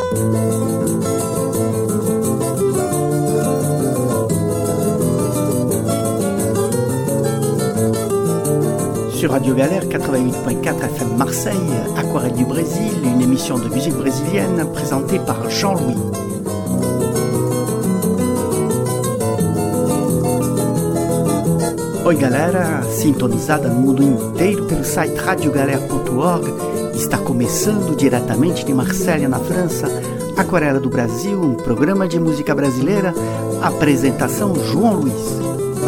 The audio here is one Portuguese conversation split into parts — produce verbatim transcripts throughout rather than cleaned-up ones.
Sur Radio Galère quatre-vingt-huit virgule quatre F M Marseille, Aquarelle du Brésil, une émission de musique brésilienne présentée par Jean-Louis. Oi galera, sintonizada no mundo inteiro pelo site radio galera ponto org, está começando diretamente de Marselha, na França, Aquarela do Brasil, um programa de música brasileira, apresentação João Luiz.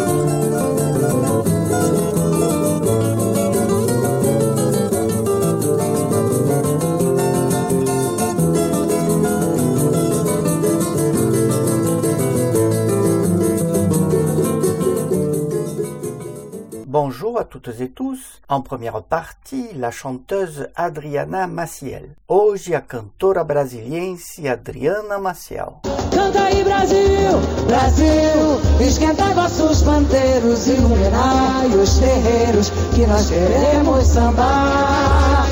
Bonjour à toutes et tous. En première partie, la chanteuse Adriana Maciel. Hoje a cantora brasiliense Adriana Maciel. Canta aí Brasil, Brasil, esquenta vossos pandeiros, iluminai os terreiros que nós queremos sambar.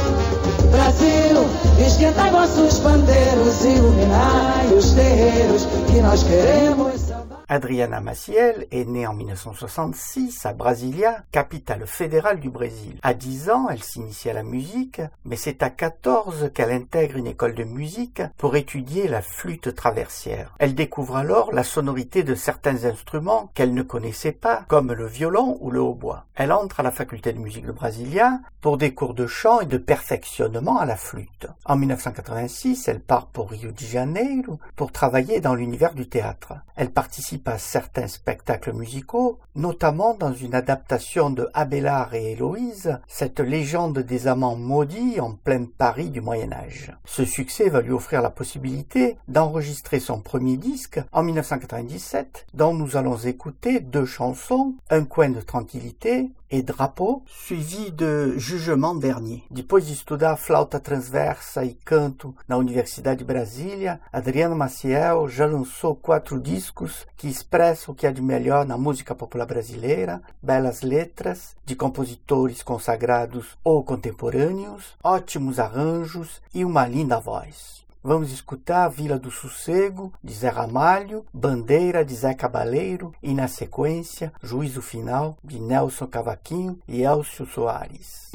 Brasil, esquenta vossos pandeiros, iluminai os terreiros que nós queremos sambar. Adriana Maciel est née en dix-neuf cent soixante-six à Brasilia, capitale fédérale du Brésil. À dix ans, elle s'initie à la musique, mais c'est à quatorze qu'elle intègre une école de musique pour étudier la flûte traversière. Elle découvre alors la sonorité de certains instruments qu'elle ne connaissait pas, comme le violon ou le hautbois. Elle entre à la faculté de musique de Brasilia pour des cours de chant et de perfectionnement à la flûte. En dix-neuf cent quatre-vingt-six, elle part pour Rio de Janeiro pour travailler dans l'univers du théâtre. Elle participe à certains spectacles musicaux, notamment dans une adaptation de Abélard et Héloïse, cette légende des amants maudits en plein Paris du Moyen-Âge. Ce succès va lui offrir la possibilité d'enregistrer son premier disque en dix-neuf cent quatre-vingt-dix-sept, dont nous allons écouter deux chansons, Un coin de tranquillité et Drapeau, suivi de Jugement Dernier. Depois de estudar flauta transversa e canto na Universidade de Brasília, Adriana Maciel já lançou quatro discos que expressam o que há de melhor na música popular brasileira, belas letras de compositores consagrados ou contemporâneos, ótimos arranjos e uma linda voz. Vamos escutar Vila do Sossego, de Zé Ramalho, Bandeira, de Zé Cabaleiro e, na sequência, Juízo Final, de Nelson Cavaquinho e Elcio Soares.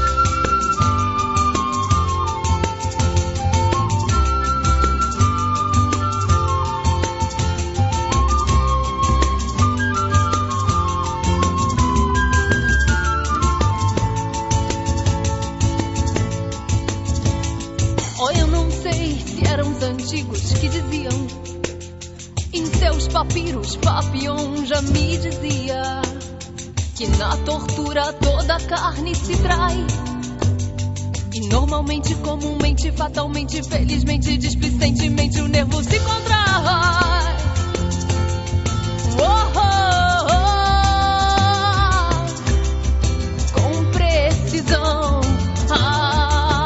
Eram os antigos que diziam, em seus papiros, Papillon já me dizia, que na tortura toda a carne se trai. E normalmente, comumente, fatalmente, felizmente, displicentemente, o nervo se contrai. Oh, oh, oh, com precisão. Ah,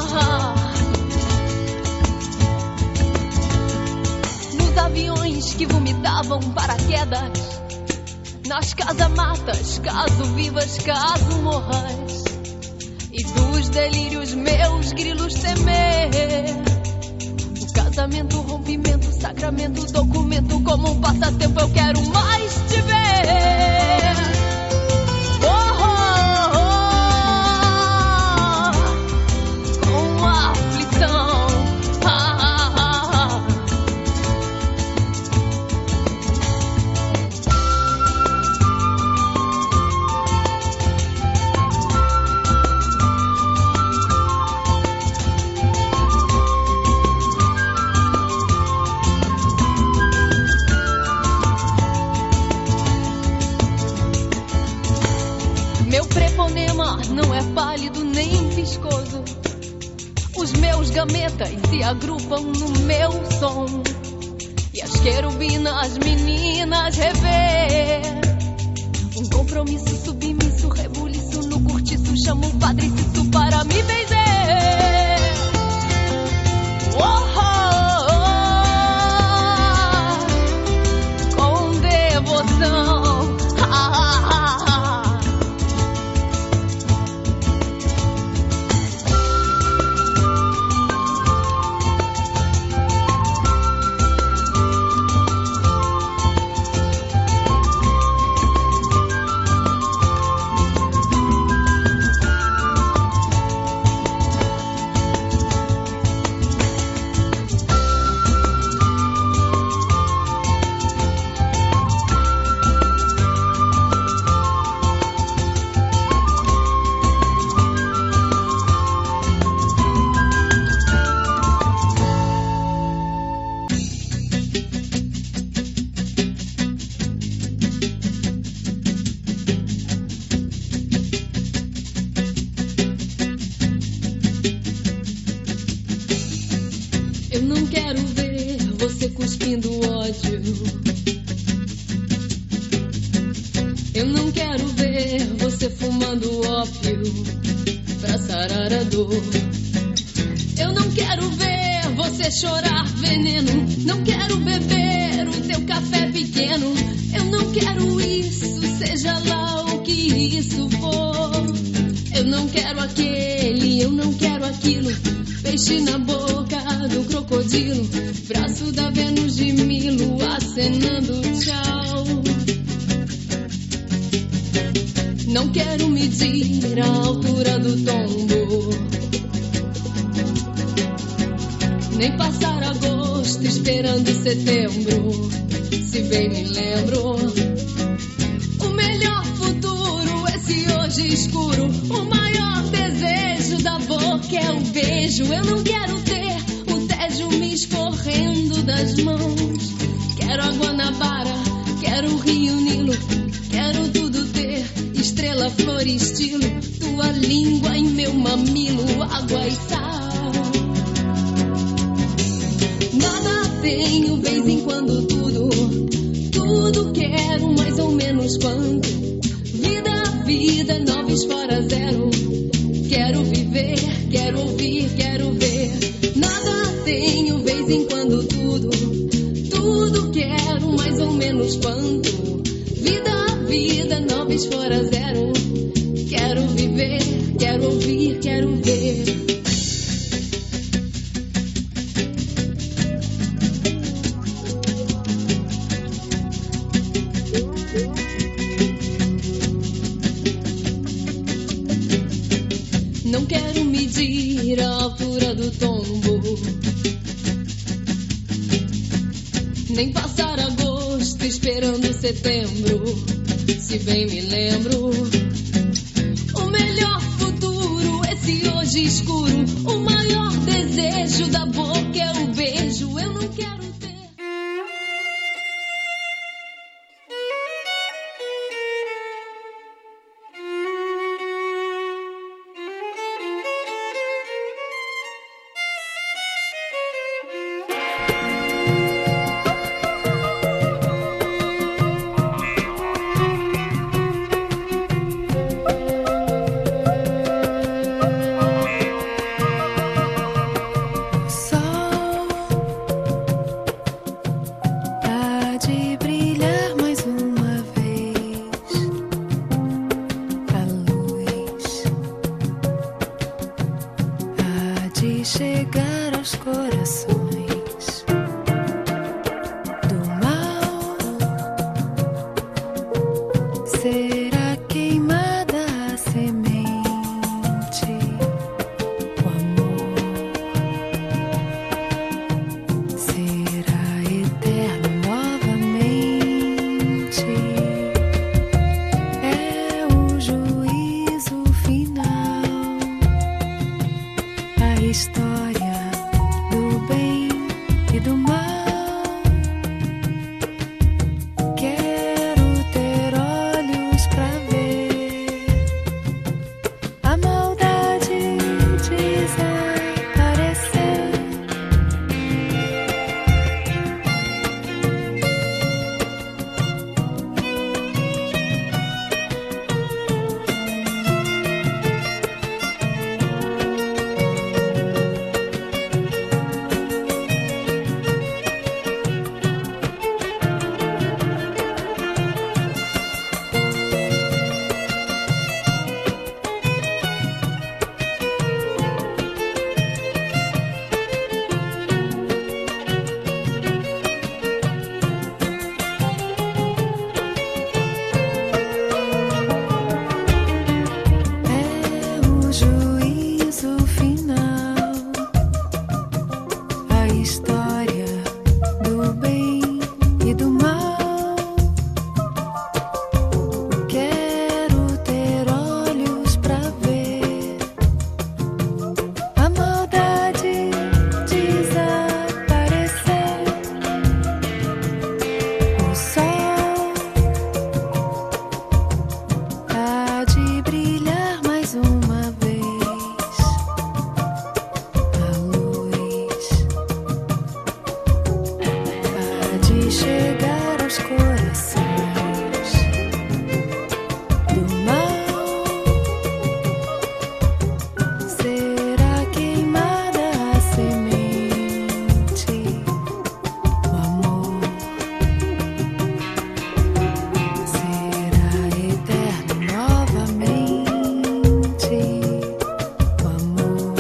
aviões que vomitavam paraquedas, nas casamatas, caso vivas, caso morras, e dos delírios meus grilos temer. O casamento, o rompimento, o sacramento, o documento, como um passatempo eu quero mais te ver. Oh, oh, oh, com aflição. Não é pálido nem viscoso. Os meus gametas se agrupam no meu som, e as querubinas meninas rever um compromisso submisso, rebuliço no cortiço. Chamo o Padre Cício para me benzer. Oh, oh, oh, com devoção. Ah, ah, ah, ah. quero ver você cuspindo ódio. Eu não quero ver você fumando ópio pra sarar a dor. Eu não quero ver você chorar veneno. Não quero beber o teu café pequeno. Eu não quero isso, seja lá o que isso for. Eu não quero aquele, eu não quero aquilo. Peixe na boca do crocodilo, braço da Vênus de Milo acenando tchau. Não quero medir a altura do tombo, nem passar agosto esperando setembro. Se bem me lembro, o melhor futuro, esse hoje escuro. O maior desejo da boca é o beijo. Eu não quero ter o tédio me escorrendo das mãos. Quero a Guanabara, quero o Rio Nilo. Quero tudo ter, estrela, flor e estilo. Tua língua em meu mamilo, água e sal. Nada tenho, vez em quando tudo. Tudo quero, mais ou menos quanto. Vida, vida, noves fora zero. Quero viver, quero ouvir, quero ver. Nada tenho, vez em quando tudo. Tudo quero, mais ou menos quanto. Vida, vida, noves fora zero. Quero viver, quero ouvir, quero ver. Não quero medir a altura do tombo, nem passar agosto esperando setembro. Se bem me lembro, o melhor futuro, esse hoje escuro. O maior desejo da boca é o beijo. Eu não quero ter. chegar aos corações do mal. Será queimada a semente, o amor será eterno novamente, o amor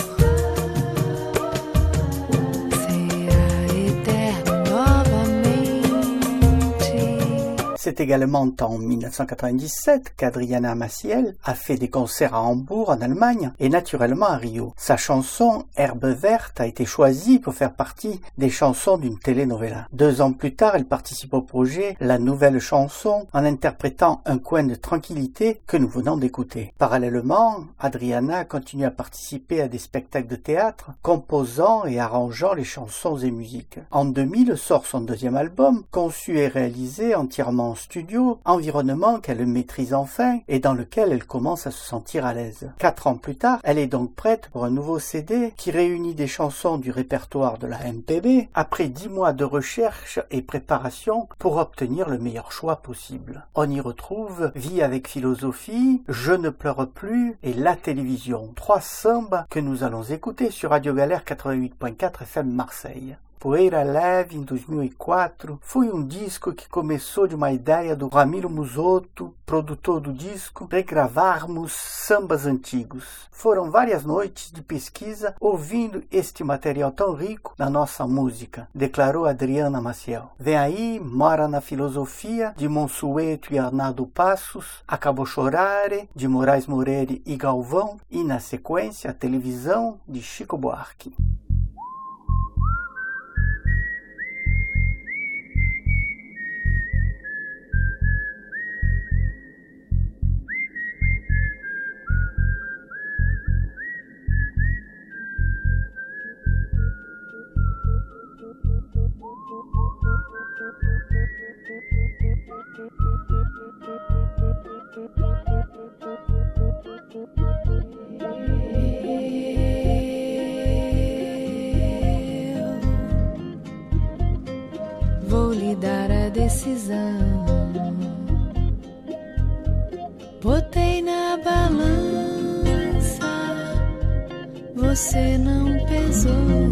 será eterno novamente. C'est également en mille neuf cent quatre-vingt-dix-sept qu'Adriana Maciel a fait des concerts à Hambourg, en Allemagne, et naturellement à Rio. Sa chanson « Herbe verte » a été choisie pour faire partie des chansons d'une telenovela. Deux ans plus tard, elle participe au projet La Nouvelle Chanson en interprétant Un coin de tranquillité que nous venons d'écouter. Parallèlement, Adriana continue à participer à des spectacles de théâtre, composant et arrangeant les chansons et musiques. En deux mille sort son deuxième album, conçu et réalisé entièrement en studio, environnement qu'elle maîtrise enfin et dans lequel elle commence à se sentir à l'aise. Quatre ans plus tard, elle est donc prête pour un nouveau C D qui réunit des chansons du répertoire de la M P B après dix mois de recherche et préparation pour obtenir le meilleur choix possible. On y retrouve Vie avec philosophie, Je ne pleure plus et La télévision, trois sambas que nous allons écouter sur Radio Galère quatre-vingt-huit point quatre F M Marseille. Poeira Leve, em dois mil e quatro, foi um disco que começou de uma ideia do Ramiro Musotto, produtor do disco, regravarmos sambas antigos. Foram várias noites de pesquisa ouvindo este material tão rico na nossa música, declarou Adriana Maciel. Vem aí Mora na Filosofia, de Monsueto e Arnaldo Passos, Acabou Chorare, de Moraes Moreira e Galvão, e na sequência a Televisão, de Chico Buarque. Vou lhe dar a decisão. Botei na balança, você não pesou.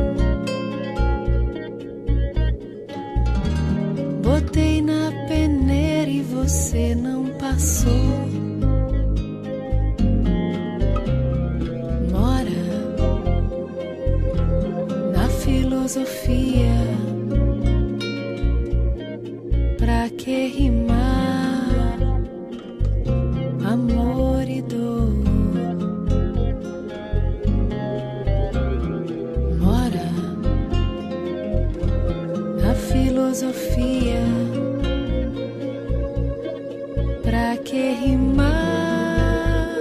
Botei na peneira e você não passou. Mora na filosofia. Pra que rimar amor e dor? Mora na filosofia. Pra que rimar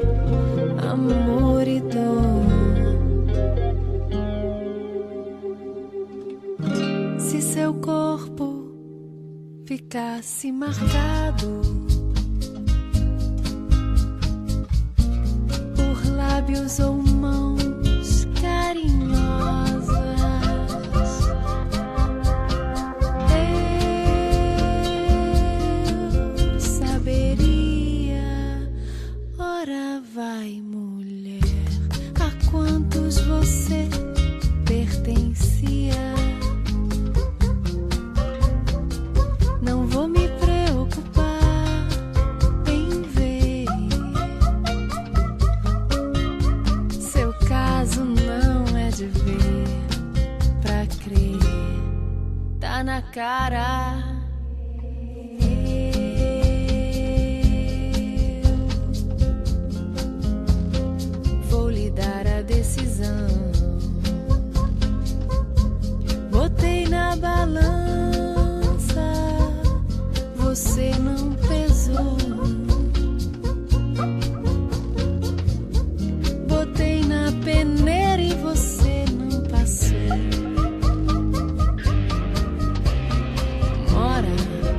amor e dor? Se seu corpo ficasse marcado por lábios ou mãos carinhosas, eu saberia. Ora vai, mulher, a quantos você pertencia. Não vou me preocupar em ver. Seu caso não é de ver pra crer. Tá na cara. Eu vou lhe dar a decisão. Botei na balança, você não pesou. Botei na peneira e você não passou. Mora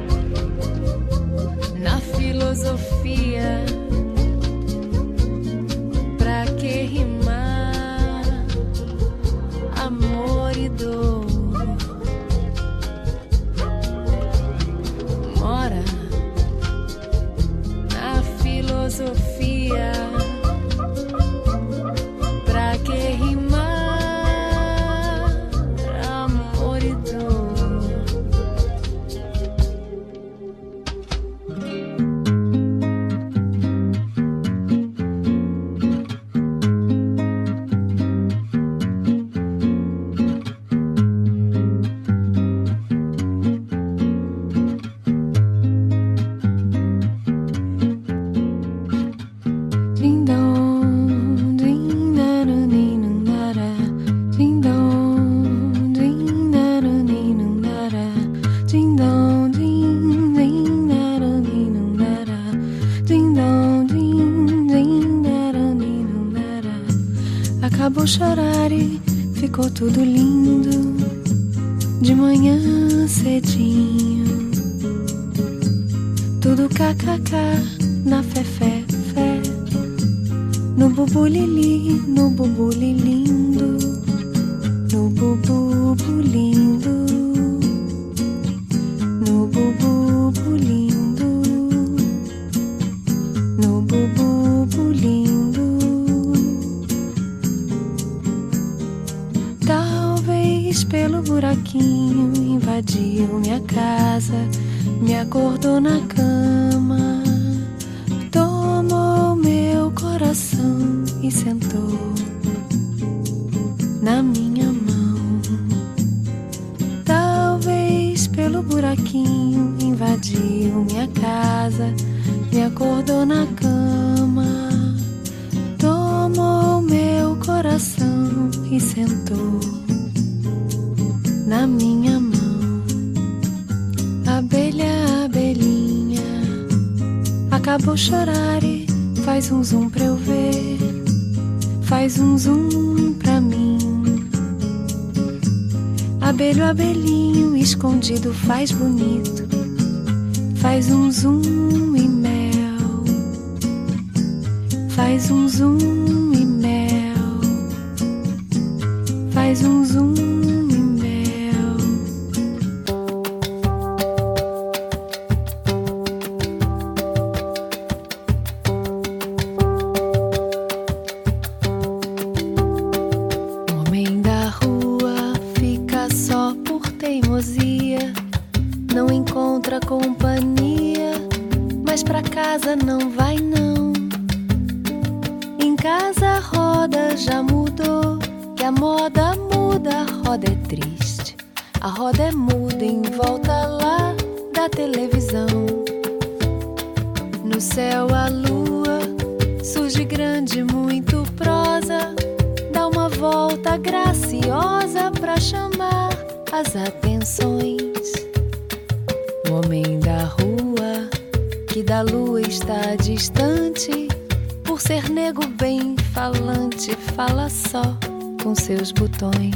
na filosofia. Pra que rimar tudo lindo, de manhã cedinho, tudo kkk, na fé, fé, fé, no bubulili, no bubuli lindo, no bububu lindo, no bububu lindo, no bububu lindo. Talvez pelo buraquinho invadiu minha casa, me acordou na cama, tomou meu coração e sentou na minha mão. Talvez pelo buraquinho invadiu minha casa, me acordou na cama, tomou meu coração e sentou na minha mão. Abelha, abelhinha, acabou chorar e faz um zoom pra eu ver, faz um zoom pra mim. Abelho, abelhinho, escondido faz bonito, faz um zoom e mel, faz um zoom e mel, faz um zoom e mel. Homem da rua fica só por teimosia, não encontra companhia, mas pra casa não vai não. Em casa a roda já mudou, que a moda muda, a roda é triste, a roda é muda em volta lá da televisão. No céu a lua surge grande, muito prosa, dá uma volta graciosa pra chamar as atenções. O homem da rua, que da lua está distante, por ser nego bem falante, fala só com seus botões.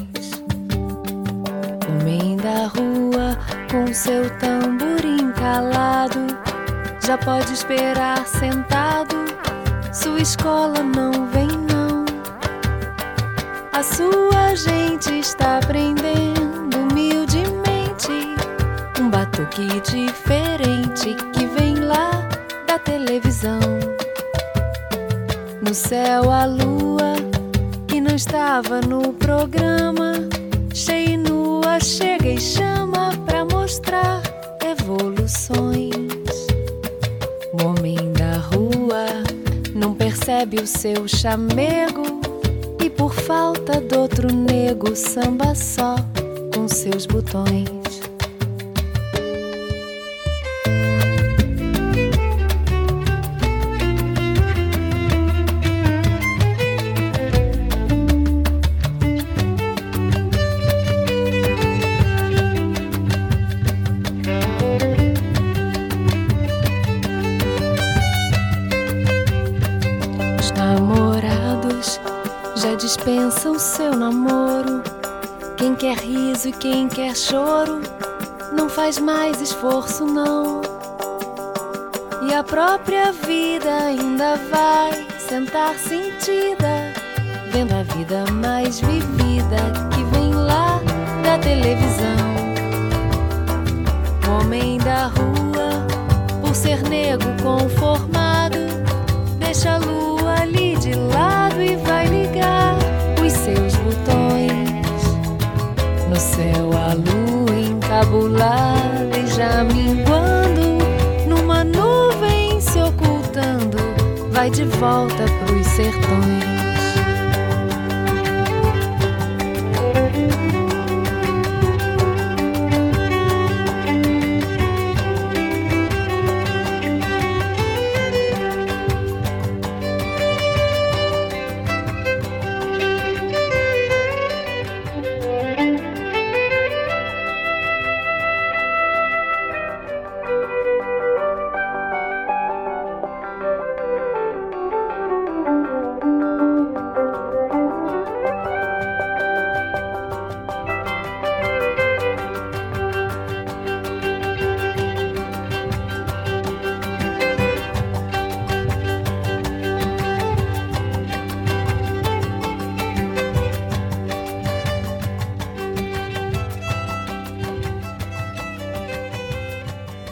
Homem da rua, com seu tamborim calado, já pode esperar sentado, sua escola não vem não. A sua gente está aprendendo humildemente um batuque diferente que vem lá da televisão. No céu a lua, que não estava no programa, cheia e nua, chega e chama pra mostrar evoluções. O homem da rua não percebe o seu chamego e por falta do outro nego samba só com seus botões. Dispensam seu namoro, quem quer riso e quem quer choro, não faz mais esforço não. E a própria vida ainda vai sentar sentida, vendo a vida mais vivida que vem lá da televisão. O homem da rua, por ser nego conformado, deixa a lua ali de lado e vai ligar os seus botões. No céu a lua encabulada e já minguando, numa nuvem se ocultando, vai de volta pros sertões.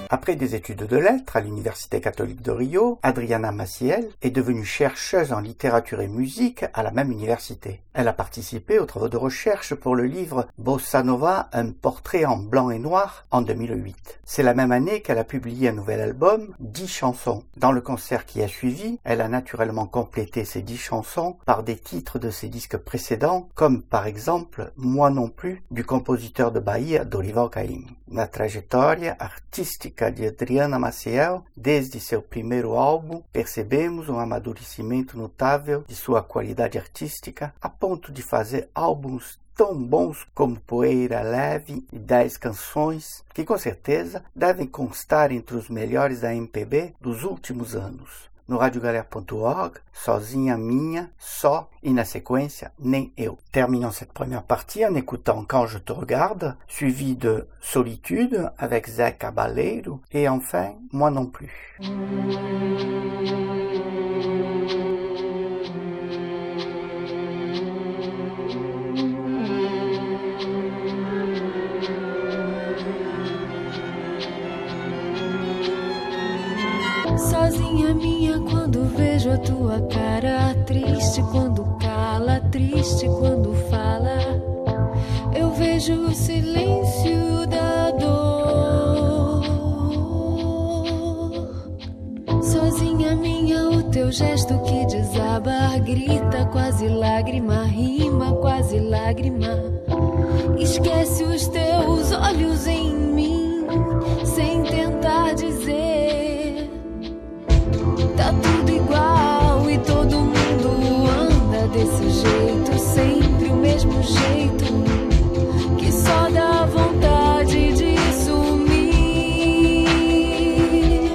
Après des études de lettres à l'Université catholique de Rio, Adriana Maciel est devenue chercheuse en littérature et musique à la même université. Elle a participé aux travaux de recherche pour le livre Bossa Nova, un portrait en blanc et noir en deux mille huit. C'est la même année qu'elle a publié un nouvel album, dix chansons. Dans le concert qui a suivi, elle a naturellement complété ces dix chansons par des titres de ses disques précédents, comme par exemple Moi non plus du compositeur de Bahia, Dorival Caymmi. Na trajetória artística de Adriana Maciel, desde seu primeiro álbum, percebemos um amadurecimento notável de sua qualidade artística, a ponto de fazer álbuns tão bons como Poeira Leve e dez canções, que com certeza devem constar entre os melhores da M P B dos últimos anos. No radiogalère ponto org, Sozinha Minha, Só, et na séquence, Nem Eu. Terminons cette première partie en écoutant Quand je te regarde, suivi de Solitude avec Zé Cabaleiro, et enfin, Moi non plus. Sozinha minha quando vejo a tua cara, triste quando cala, triste quando fala. Eu vejo o silêncio da dor. Sozinha minha o teu gesto que desaba, grita quase lágrima, rima quase lágrima. Esquece os teus olhos em mim, sem tentar dizer. Tá tudo igual e todo mundo anda desse jeito, sempre o mesmo jeito, que só dá vontade de sumir.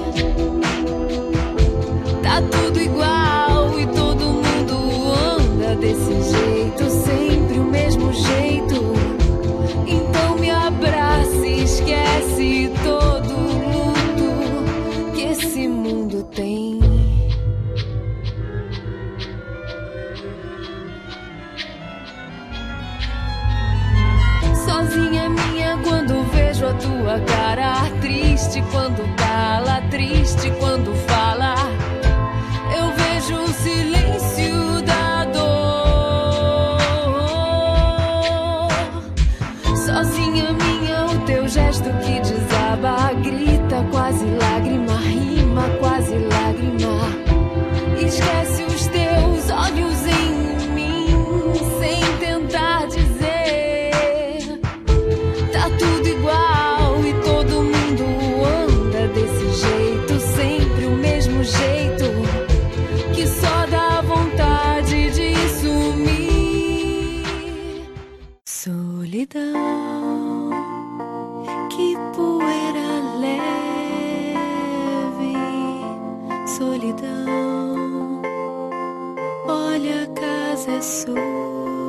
Tá tudo igual e todo mundo anda desse jeito, sempre o mesmo jeito. Então me abraça e esquece todo o luto que esse mundo tem. Sozinha minha quando vejo a tua cara, triste quando cala, triste quando fala. Eu vejo o silêncio da dor. Sozinha minha o teu gesto que desaba, grita quase lágrima, rima quase lágrima. Esquece os teus olhos em mim, sem tentar dizer. Tá tudo igual e todo mundo anda desse jeito, sempre o mesmo jeito, que só dá vontade de sumir. Solidão, que poeira leve. Solidão, olha, a casa é sua.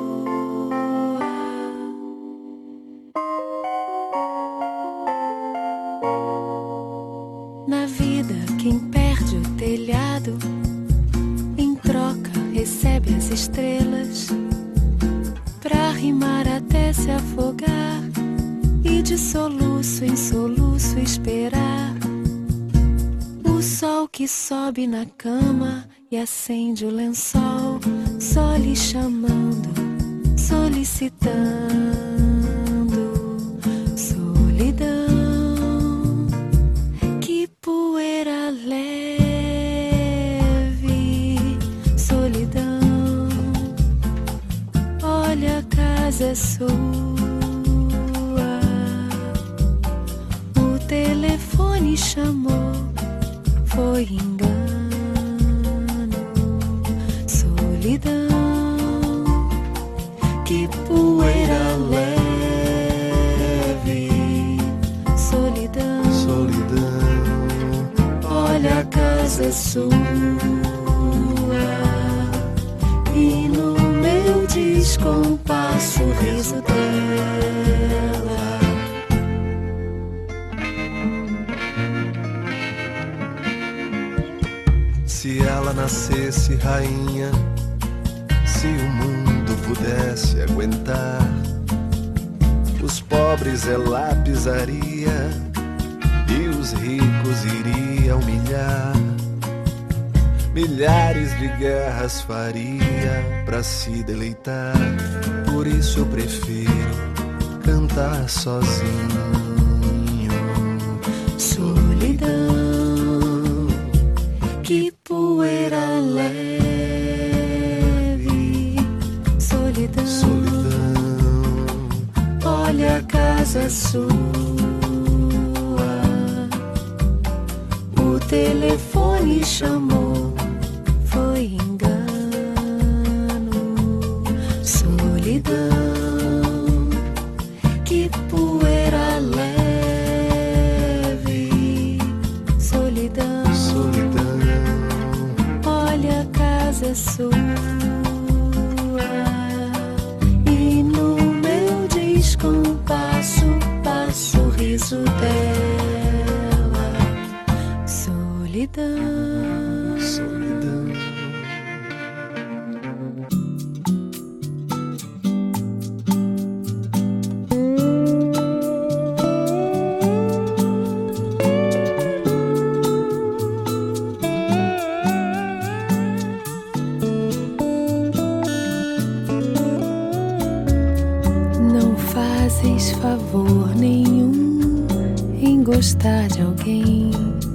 Na vida, quem perde o telhado, em troca recebe as estrelas, pra rimar até se afogar e de soluço em soluço esperar o sol que sobe na cama e acende o lençol, só lhe chamando, solicitando. Solidão, que poeira leve. Solidão, olha, a casa é sua. O telefone chamou, foi engano. Solidão, que poeira leve. Solidão, solidão, olha, a casa é sua. E no meu descompasso o riso dela. Se ela nascesse rainha, se o mundo pudesse aguentar, os pobres ela pisaria e os ricos iria humilhar. Milhares de guerras faria pra se deleitar. Por isso eu prefiro cantar sozinho. Solidão, que poeira leve. Solidão, Solidão, olha a casa sua. O telefone chamou, foi engano. Solidão, que poeira leve. Solidão, solidão, olha a casa sua. E no meu descompasso passa o riso dela. Solidão, solidão. não fazes favor nenhum em gostar de alguém.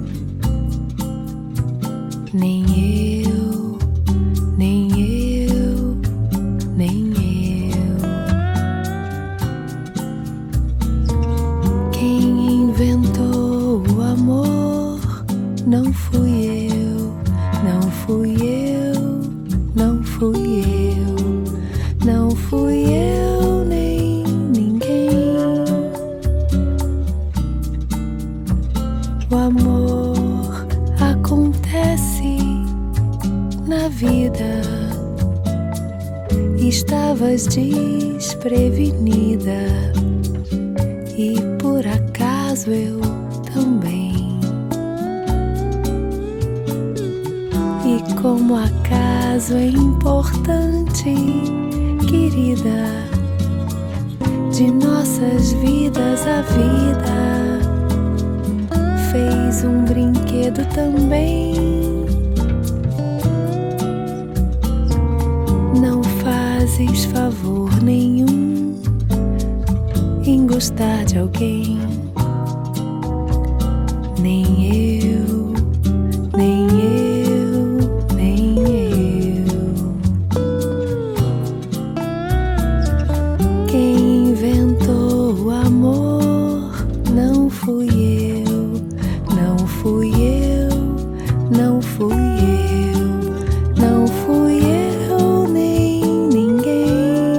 Nem eu, nem eu, nem eu. Quem inventou o amor não fui eu, não fui eu, não fui eu, não fui eu nem ninguém. O amor acontece na vida. Estavas desprevenida e por acaso eu também. E como acaso é importante, querida, de nossas vidas a vida fez um brinquedo também. Não fazes favor nenhum em gostar de alguém. Nem eu, nem eu, nem eu. Quem inventou o amor não fui eu, não fui eu, não fui eu, não fui eu nem ninguém.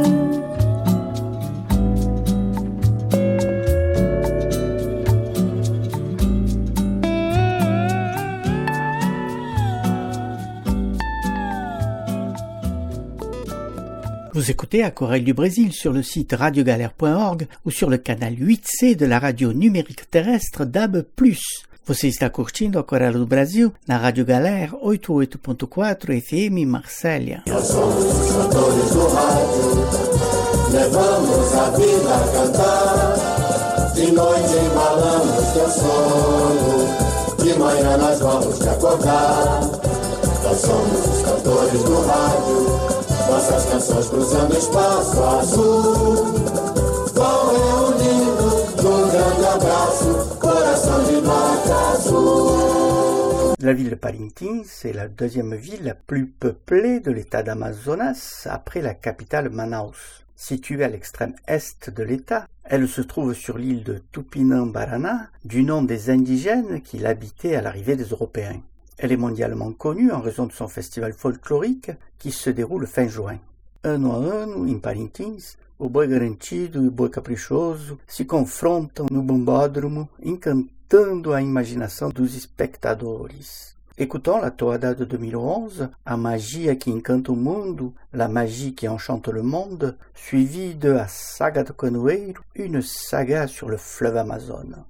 Vous écoutez Aquarelle du Brésil sur le site radiogalère point org ou sur le canal huit C de la radio numérique terrestre D A B plus. Você está curtindo Aquarelle do Brasil na Rádio Galère oitenta e oito ponto quatro F M Marsella. Nós somos os cantores do rádio, levamos a vida a cantar. De noite embalamos teu sono, de manhã nós vamos te acordar. Nós somos os cantores do rádio, nossas canções cruzando espaço azul, vão reunindo num grande abraço, coração de nota azul. La ville de Parintins est la deuxième ville la plus peuplée de l'état d'Amazonas après la capitale Manaus. Située à l'extrême est de l'état, elle se trouve sur l'île de Tupinambaraná, du nom des indigènes qui l'habitaient à l'arrivée des Européens. Elle est mondialement connue en raison de son festival folklorique qui se déroule fin juin. Ano a ano, em Parintins, o boi garantido e o boi caprichoso se confrontam no bombódromo, encantando a imaginação dos espectadores. Écoutons la toada de deux mille onze, A magia qui encanta o mundo, la magie qui enchante le monde, suivie de A saga do canoeiro, une saga sur le fleuve Amazone.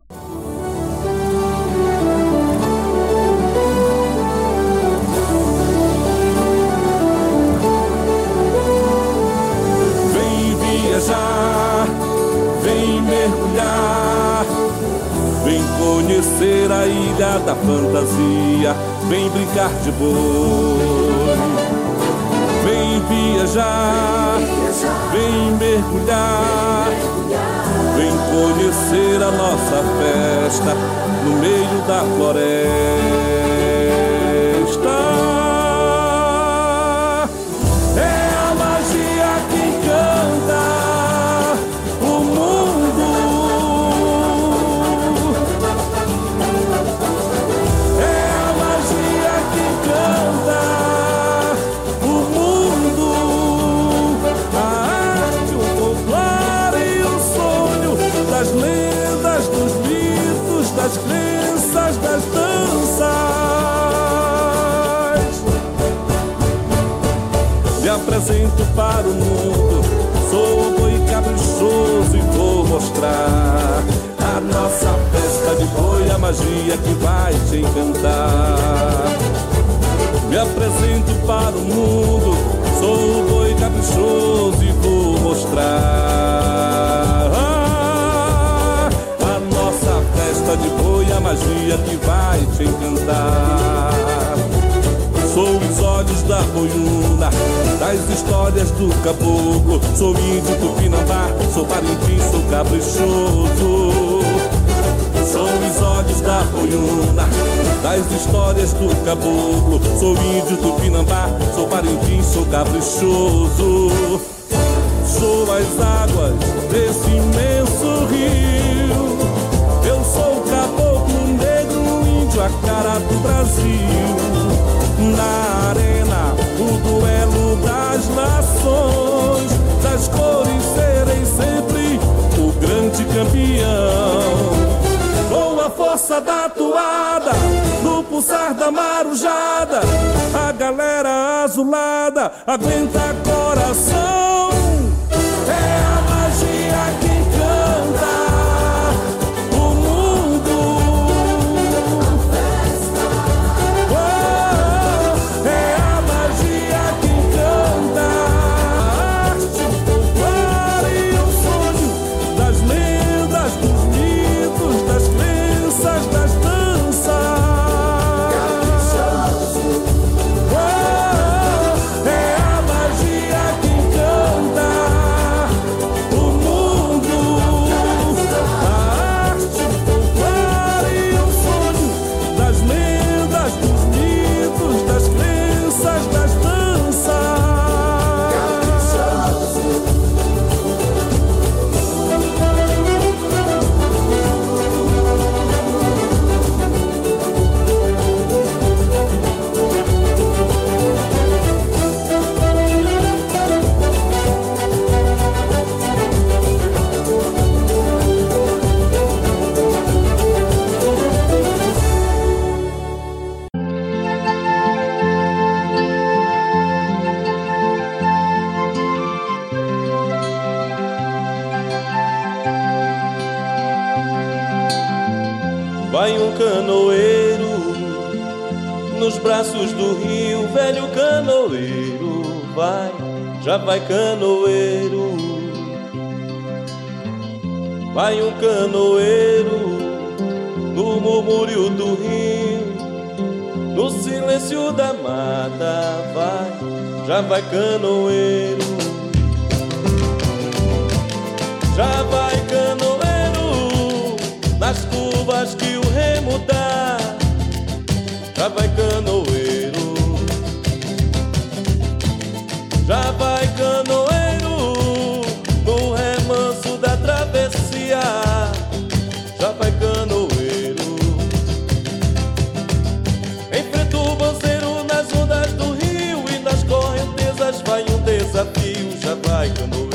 Vem mergulhar, vem conhecer a ilha da fantasia, vem brincar de boi. Vem viajar, vem mergulhar, vem conhecer a nossa festa no meio da floresta. É a magia que encanta o mundo. É a magia que encanta o mundo. A arte, o folclore e o sonho das lendas, dos mitos, das crenças, das danças. Me apresento para o mundo, sou boi caprichoso e vou mostrar a nossa festa de boi, a magia que vai te encantar. Me apresento para o mundo, sou boi caprichoso e vou mostrar a nossa festa de boi, a magia que vai te encantar. Sou os olhos da boiuna, das histórias do caboclo. Sou índio tupinambá, sou parintins, sou caprichoso. Sou os olhos da boiuna, das histórias do caboclo. Sou índio tupinambá, sou parintins, sou caprichoso. Sou as águas desse imenso rio. Eu sou o caboclo negro, índio, a cara do Brasil. Na arena, o duelo das nações, das cores serei sempre o grande campeão. Com a força da toada, no pulsar da marujada, a galera azulada aguenta coração. É a magia que encanta o mundo. Oh, é a magia que encanta a arte, o folclore e o sonho das lendas, dos mitos, das crenças, das danças. Oh, é a magia que encanta o mundo, a arte, o folclore e o sonho das lendas, dos mitos, das crenças, das danças. Vai um canoeiro nos braços do rio, velho canoeiro, vai, já vai canoeiro. Vai um canoeiro no murmúrio do rio, no silêncio da mata, vai, já vai canoeiro. Já vai canoeiro nas curvas que o remo dá, já vai canoeiro. Já vai canoeiro no remanso da travessia, já vai canoeiro. Enfrenta o banzeiro nas ondas do rio e nas correntezas vai um desafio, já vai canoeiro.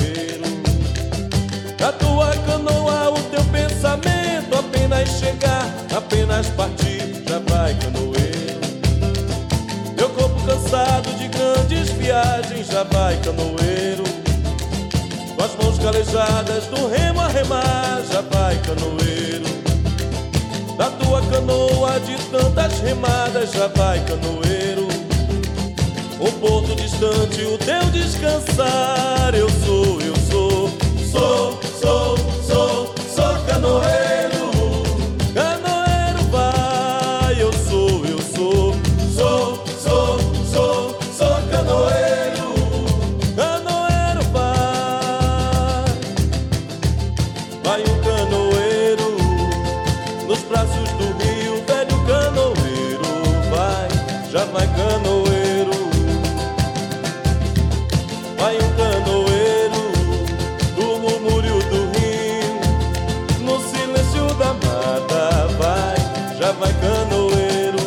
Na tua canoa o teu pensamento apenas chegar, apenas partir, já vai canoeiro. Teu corpo cansado de grandes viagens, já vai canoeiro. Com as mãos calejadas do remo a remar, já vai canoeiro. Da tua canoa de tantas remadas, já vai canoeiro. Um porto distante, o teu descansar, eu sou, eu sou, sou, sou, sou, sou canoeiro. Canoeiro. nos braços do rio, velho canoeiro, vai, já vai canoeiro, vai um canoeiro do murmúrio do rio, no silêncio da mata, vai, já vai canoeiro,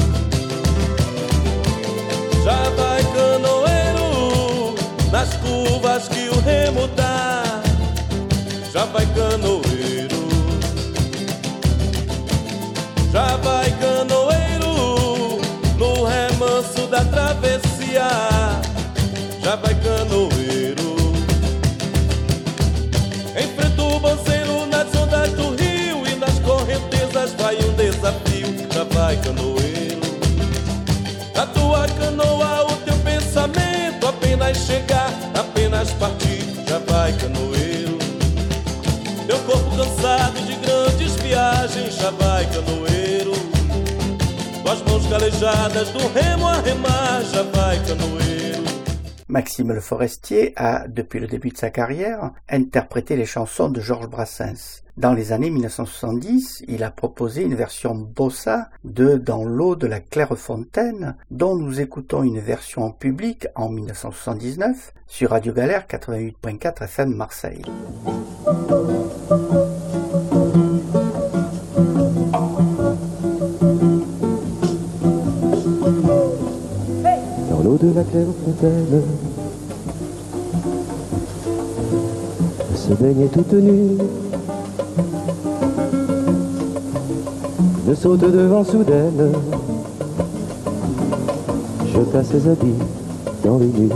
já vai canoeiro, nas curvas que o remo dá, já vai canoeiro, já vai canoeiro, no remanso da travessia, já vai canoeiro, enfrenta o banceiro nas ondas do rio e nas correntezas vai um desafio, já vai canoeiro, na tua canoa o teu pensamento apenas chegar, apenas partir, já vai canoeiro, teu corpo cansado de grandes viagens, já vai canoeiro, tuas mãos calejadas do remo a remar, já vai canoeiro. Maxime Le Forestier a, depuis le début de sa carrière, interprété les chansons de Georges Brassens. Dans les années mille neuf cent soixante-dix, il a proposé une version bossa de Dans l'eau de la Clairefontaine, dont nous écoutons une version en public en mille neuf cent soixante-dix-neuf sur Radio Galère quatre-vingt-huit virgule quatre F M Marseille. Dans l'eau de la Clairefontaine, elle se baignait toute nue. Ne saute devant soudaine, jeta ses habits dans les nues.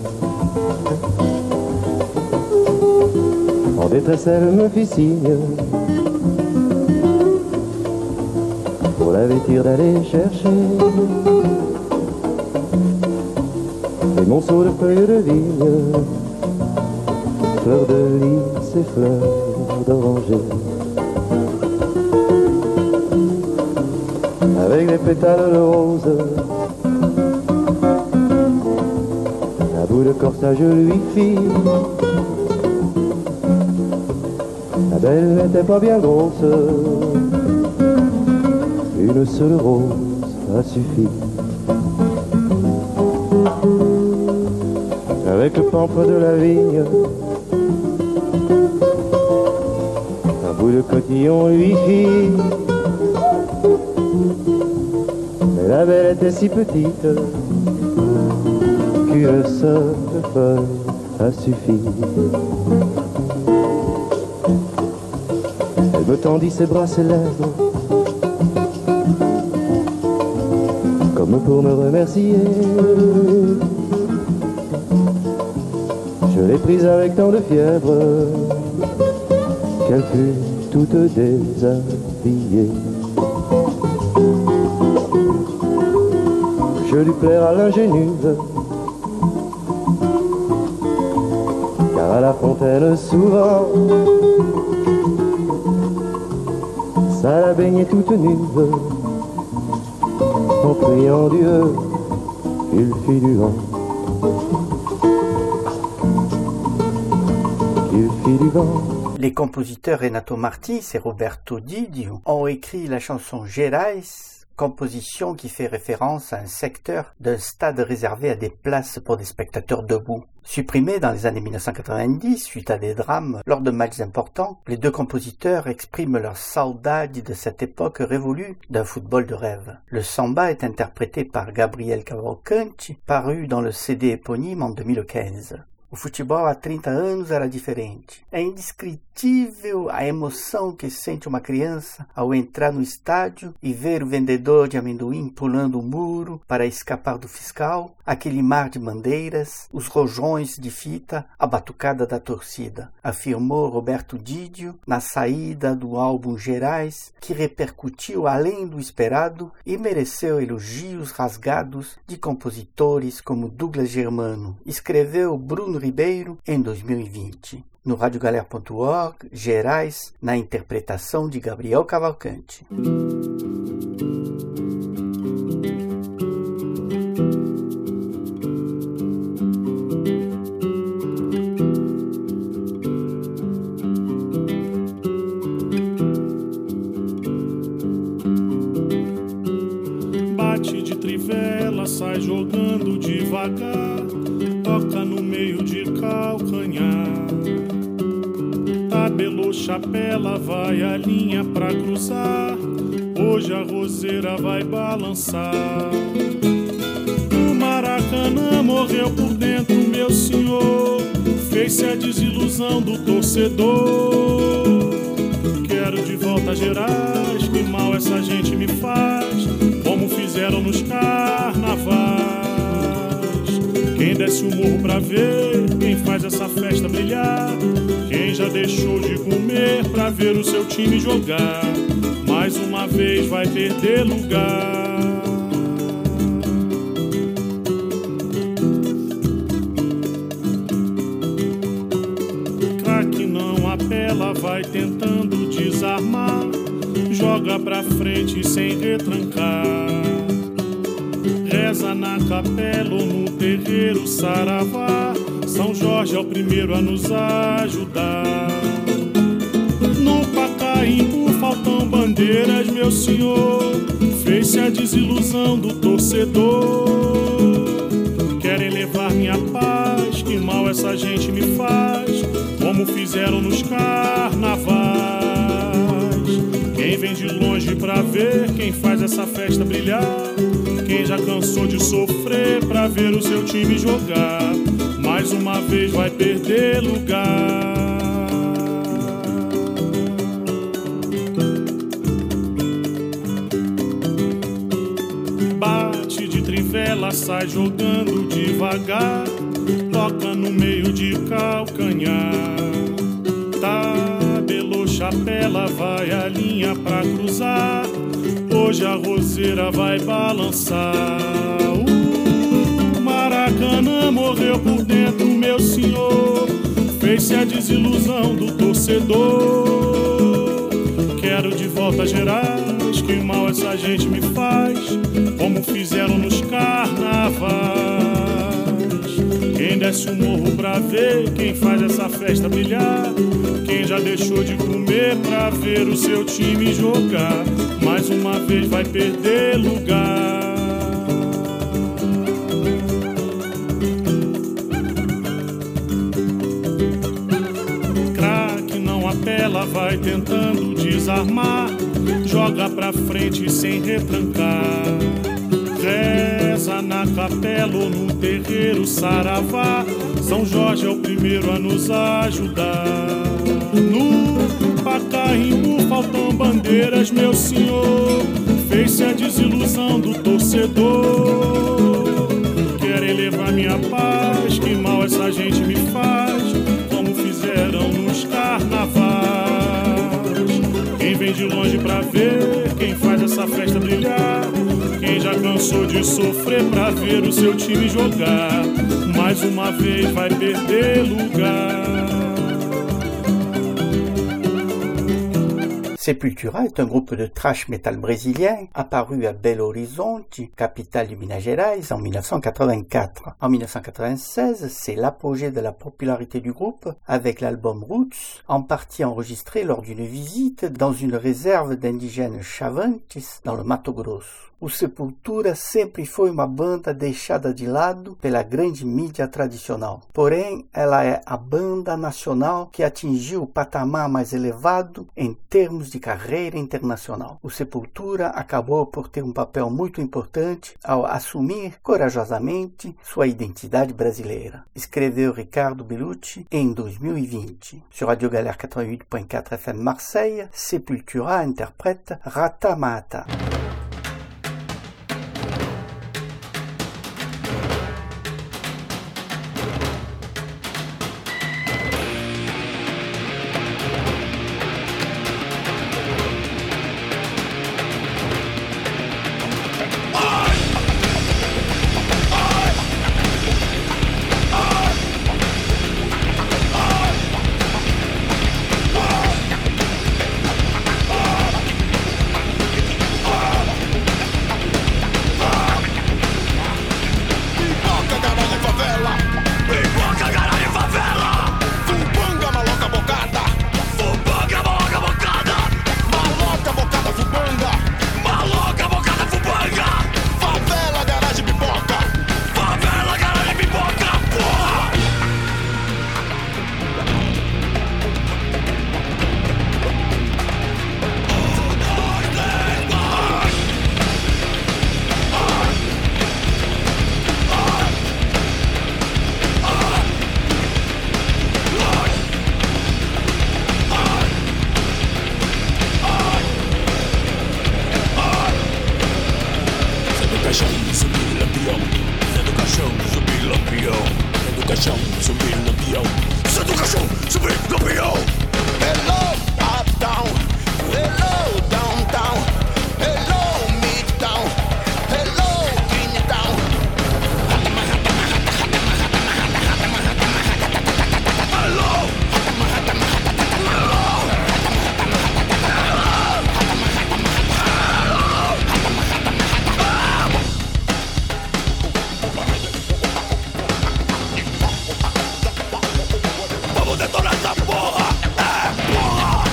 En détresse elle me fit signe pour la vêtir d'aller chercher des monceaux de feuilles de vigne, fleurs de lys et fleurs d'oranger. Avec des pétales de rose, un bout de corsage lui fit. La belle n'était pas bien grosse, une seule rose a suffi. Avec le pampre de la vigne, un bout de cotillon lui fit. Mais la belle était si petite qu'une seule feuille a suffi. Elle me tendit ses bras, ses lèvres, comme pour me remercier. Je l'ai prise avec tant de fièvre qu'elle fut toute déshabillée. Je lui plaire à l'ingénue, car à la fontaine souvent ça la baignait toute nue. En priant Dieu, il fit du vent, il fit du vent. Les compositeurs Renato Martis et Roberto Didio ont écrit la chanson Gerais, composition qui fait référence à un secteur d'un stade réservé à des places pour des spectateurs debout. Supprimé dans les années mille neuf cent quatre-vingt-dix suite à des drames lors de matchs importants, les deux compositeurs expriment leur saudade de cette époque révolue d'un football de rêve. Le samba est interprété par Gabriel Cavalcanti, paru dans le C D éponyme en deux mille quinze. O futebol há trinta anos era diferente. É indescritível a emoção que sente uma criança ao entrar no estádio e ver o vendedor de amendoim pulando o muro para escapar do fiscal, aquele mar de bandeiras, os rojões de fita, a batucada da torcida, afirmou Roberto Didio na saída do álbum Gerais, que repercutiu além do esperado e mereceu elogios rasgados de compositores como Douglas Germano, escreveu Bruno Ribeiro em dois mil e vinte. No radio galère ponto org, Gerais, na interpretação de Gabriel Cavalcanti. sai jogando devagar, toca no meio de calcanhar. Tabelou chapela, vai a linha pra cruzar, hoje a roseira vai balançar. O Maracanã morreu por dentro, meu senhor, fez-se a desilusão do torcedor. Quero de volta Gerais, que mal essa gente me faz, como fizeram nos carnavais. Quem desce o morro pra ver, quem faz essa festa brilhar, quem já deixou de comer pra ver o seu time jogar, mais uma vez vai perder lugar. Craque não apela, vai tentando desarmar, joga pra frente sem retrancar. Reza na capela ou no terreiro saravá, São Jorge é o primeiro a nos ajudar. No Pacaembu faltam bandeiras, meu senhor, fez-se a desilusão do torcedor. Querem levar minha paz, que mal essa gente me faz, como fizeram nos carnavais. Quem vem de longe pra ver, quem faz essa festa brilhar, quem já cansou de sofrer pra ver o seu time jogar, mais uma vez vai perder lugar. Bate de trivela, sai jogando devagar, toca no meio de calcanhar. Tabelou chapela, vai a linha pra cruzar, hoje a roseira vai balançar. O Maracanã morreu por dentro, meu senhor, fez-se a desilusão do torcedor. Quero de volta Gerais, que mal essa gente me faz, como fizeram nos carnavais. Quem desce o morro pra ver, quem faz essa festa brilhar, quem já deixou de comer pra ver o seu time jogar, mais uma vez vai perder lugar. Craque não apela, vai tentando desarmar, joga pra frente sem retrancar. Reza na capela ou no terreiro saravá, São Jorge é o primeiro a nos ajudar. No Pacaembu faltam bandeiras, meu senhor, fez-se a desilusão do torcedor. Querem levar minha paz, que mal essa gente me faz, como fizeram nos carnavais. Quem vem de longe pra ver, quem faz essa festa brilhar, quem já cansou de sofrer pra ver o seu time jogar, mais uma vez vai perder lugar. Sepultura est un groupe de thrash metal brésilien apparu à Belo Horizonte, capitale du Minas Gerais, en mille neuf cent quatre-vingt-quatre. En mille neuf cent quatre-vingt-seize, c'est l'apogée de la popularité du groupe avec l'album Roots, en partie enregistré lors d'une visite dans une réserve d'indigènes Chavantes dans le Mato Grosso. O Sepultura sempre foi uma banda deixada de lado pela grande mídia tradicional. Porém, ela é a banda nacional que atingiu o patamar mais elevado em termos de carreira internacional. O Sepultura acabou por ter um papel muito importante ao assumir corajosamente sua identidade brasileira, escreveu Ricardo Bellucci em dois mil e vinte. Sur Radio Galère quatre-vingt-huit point quatre F M Marseille, Sepultura interprète Rata Mata. Oh! caixão, subir lampião. Dentro do caixão, subir lampião. Dentro do caixão, subir lampião. Dentro do caixão, subir lampião. Hello, uptown. Hello, downtown. Hello, midtown. Hello, Greentown. Hello. Vamos detonar essa porra! É, porra!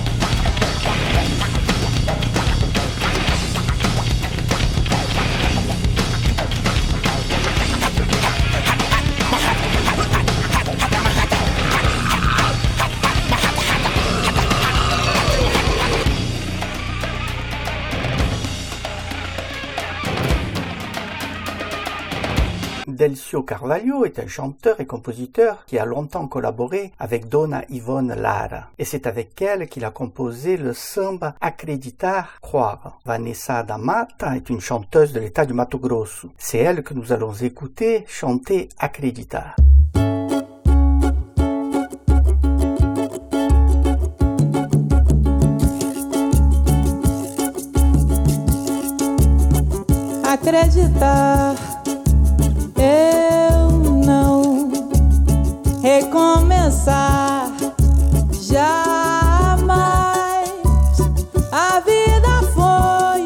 Delcio Carvalho est un chanteur et compositeur qui a longtemps collaboré avec Dona Ivone Lara. Et c'est avec elle qu'il a composé le samba Acreditar, croire. Vanessa da Mata est une chanteuse de l'état du Mato Grosso. C'est elle que nous allons écouter chanter Acreditar. Acreditar, eu não recomeçar jamais. A vida foi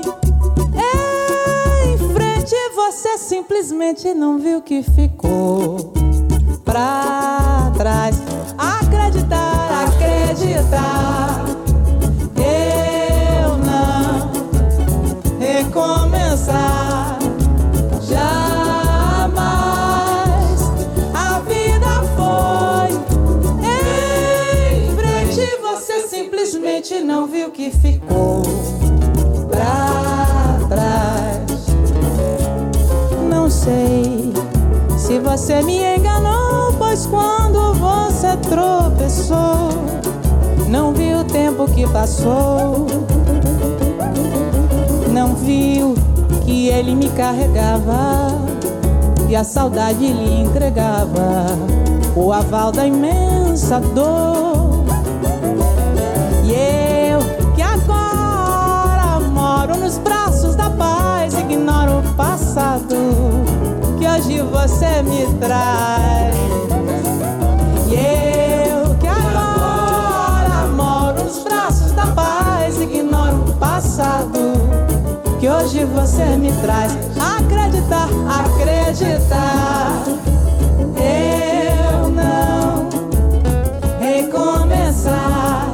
em frente, você simplesmente não viu que ficou pra trás. Acreditar, acreditar, eu não recomeçar jamais. A vida foi em frente, você simplesmente não viu que ficou pra trás. Não sei se você me enganou, pois quando você tropeçou, não viu o tempo que passou. Não viu que ele me carregava e a saudade lhe entregava o aval da imensa dor. E eu que agora moro nos braços da paz, ignoro o passado que hoje você me traz. E eu que agora moro nos braços da paz, ignoro o passado que hoje você me traz. Acreditar, acreditar, eu não recomeçar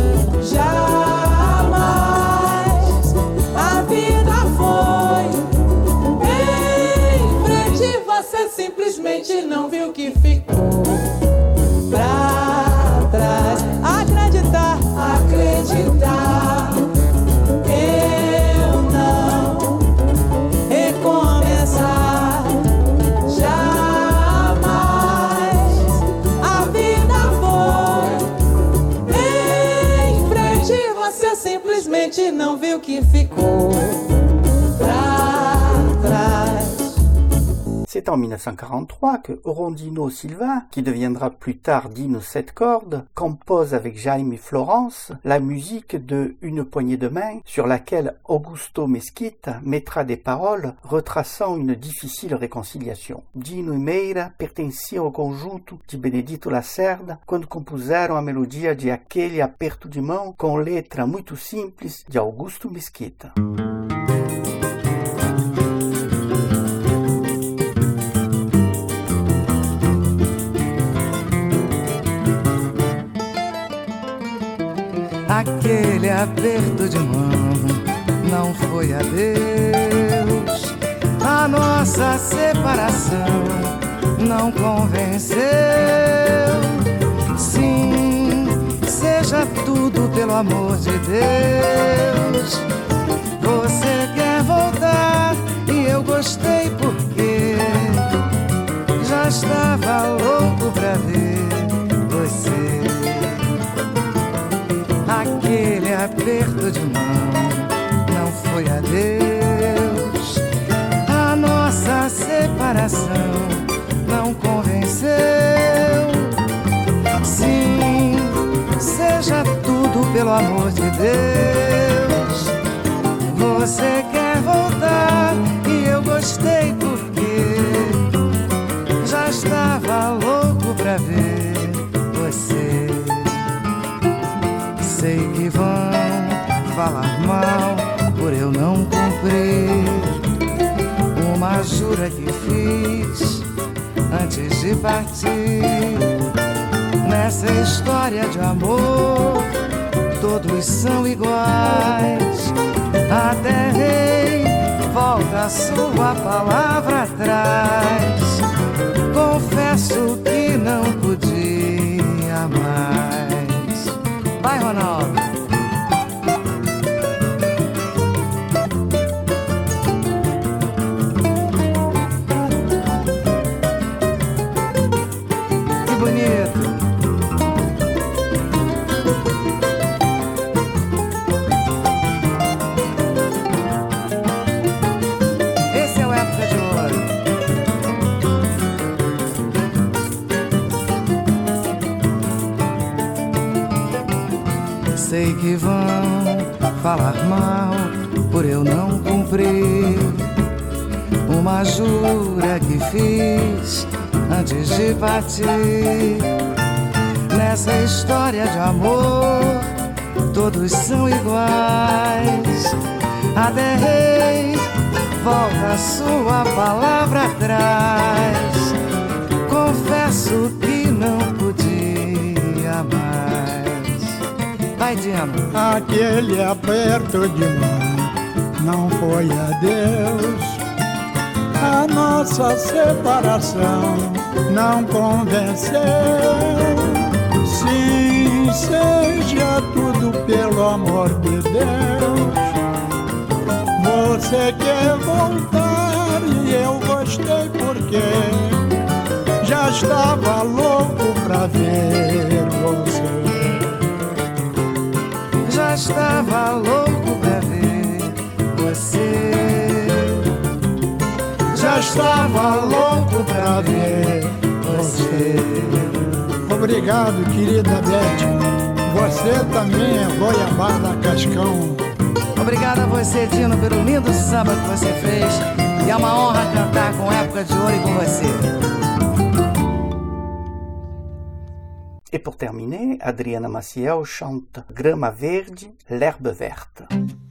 jamais. A vida foi em frente, você simplesmente não viu que ficou pra trás. Acreditar, acreditar, eu não recomeçar jamais. A vida foi em frente, você simplesmente não viu que ficou pra trás. C'est en mille neuf cent quarante-trois que Orondino Silva, qui deviendra plus tard Dino sept cordes, compose avec Jaime Florence la musique de Une poignée de main, sur laquelle Augusto Mesquita mettra des paroles retraçant une difficile réconciliation. Dino e Meira pertenciam ao conjunto de Benedito Lacerda quando compuseram a melodia de Aquele Aperto de Mão com letra muito simples de Augusto Mesquita. Aquele aperto de mão não foi adeus. A nossa separação não convenceu. Sim, seja tudo pelo amor de Deus. Você quer voltar e eu gostei porque já estava louco pra ver você. Aquele aperto de mão não foi adeus. separação não convenceu. Sim, seja tudo pelo amor de Deus. Você quer voltar e eu gostei porque já estava louco pra ver você. Sei que vão falar mal por eu não cumprir uma jura que fiz antes de partir. Nessa história de amor todos são iguais. Até rei volta a sua palavra atrás. Confesso que não podia mais. Vai, Ronaldo. Que bonito. Esse é o Época de Ouro. Sei que vão falar mal por eu não cumprir uma jura que fiz antes de partir. Nessa história de amor todos são iguais. Até rei volta a sua palavra atrás. Confesso que não podia mais. Vai, Dino. Aquele aperto de mão não foi adeus. A nossa separação não convenceu. Sim, seja tudo pelo amor de Deus. Você quer voltar e eu gostei porque já estava louco pra ver você. Já estava louco pra ver você. Já estava louco pra ver você. Obrigado, querida Beth. Você também é goiabada cascão. Obrigado a você, Dino, pelo lindo samba que você fez. E é uma honra cantar com Época de Ouro e com você. Et pour terminer, Adriana Maciel chante Grama Verde, l'herbe verte.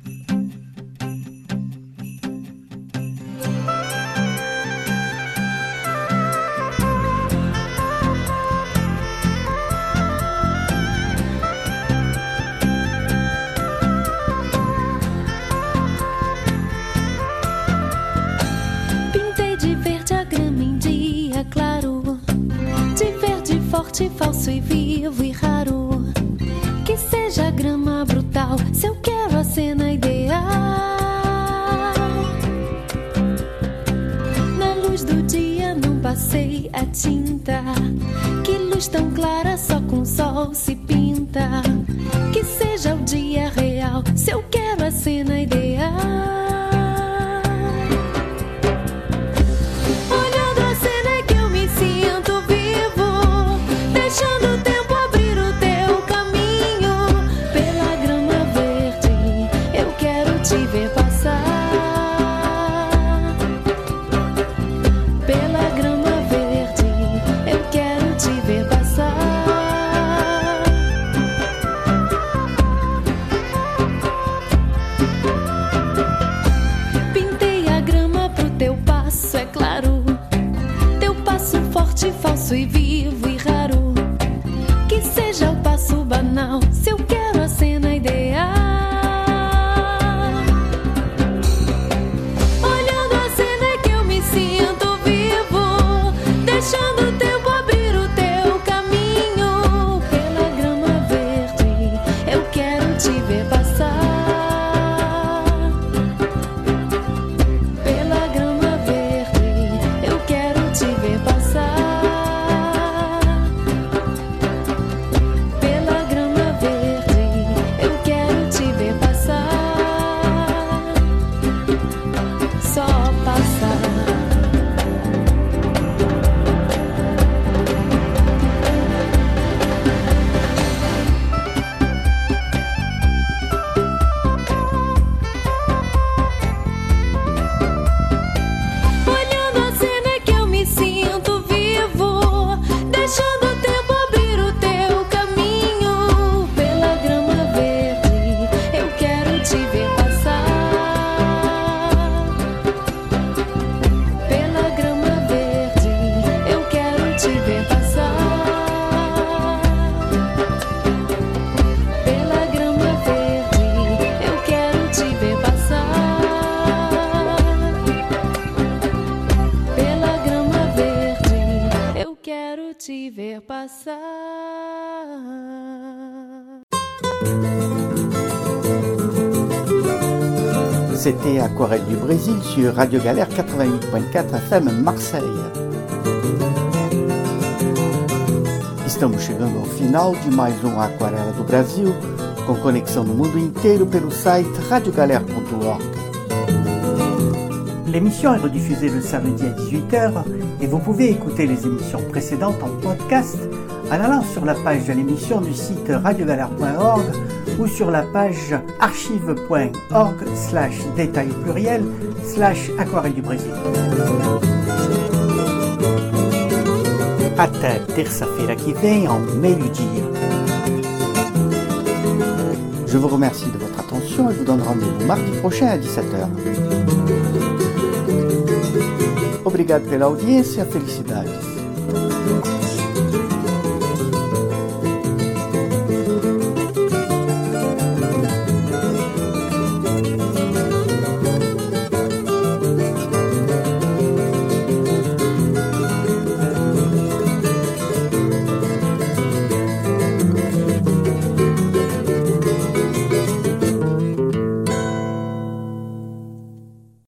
Pintei de verde a grama em dia claro, de verde forte, falso e vivo e raro. Que seja grama brutal, se eu quero a cena ideal. Na luz do dia não passei a tinta. Que luz tão clara só com sol se pinta. Que seja o dia real, se eu quero a cena ideal. Deixando o tempo abrir o teu caminho. Pela grama verde eu quero te ver passar. Pela grama verde eu quero te ver passar. Pintei a grama pro teu passo, é claro. Teu passo forte, falso e vivo e raro. Que seja o passo banal, se eu quero a cena ideal. passar. C'était Aquarelle du Brésil sur Radio Galère quatre-vingt-huit vírgula quatre F M Marseille. Estamos chegando ao final de mais um Aquarela do Brasil, com conexão no mundo inteiro pelo site radio galère point org. L'émission est rediffusée le samedi à dix-huit heures et vous pouvez écouter les émissions précédentes en podcast en allant sur la page de l'émission du site radio galère point org ou sur la page archive point org slash détail pluriel slash aquarelle du Brésil. Até terça-feira que vem, ao meio-dia. Je vous remercie de votre attention et vous donne rendez-vous mardi prochain à dix-sept heures. Obrigado pela audiência, felicidades.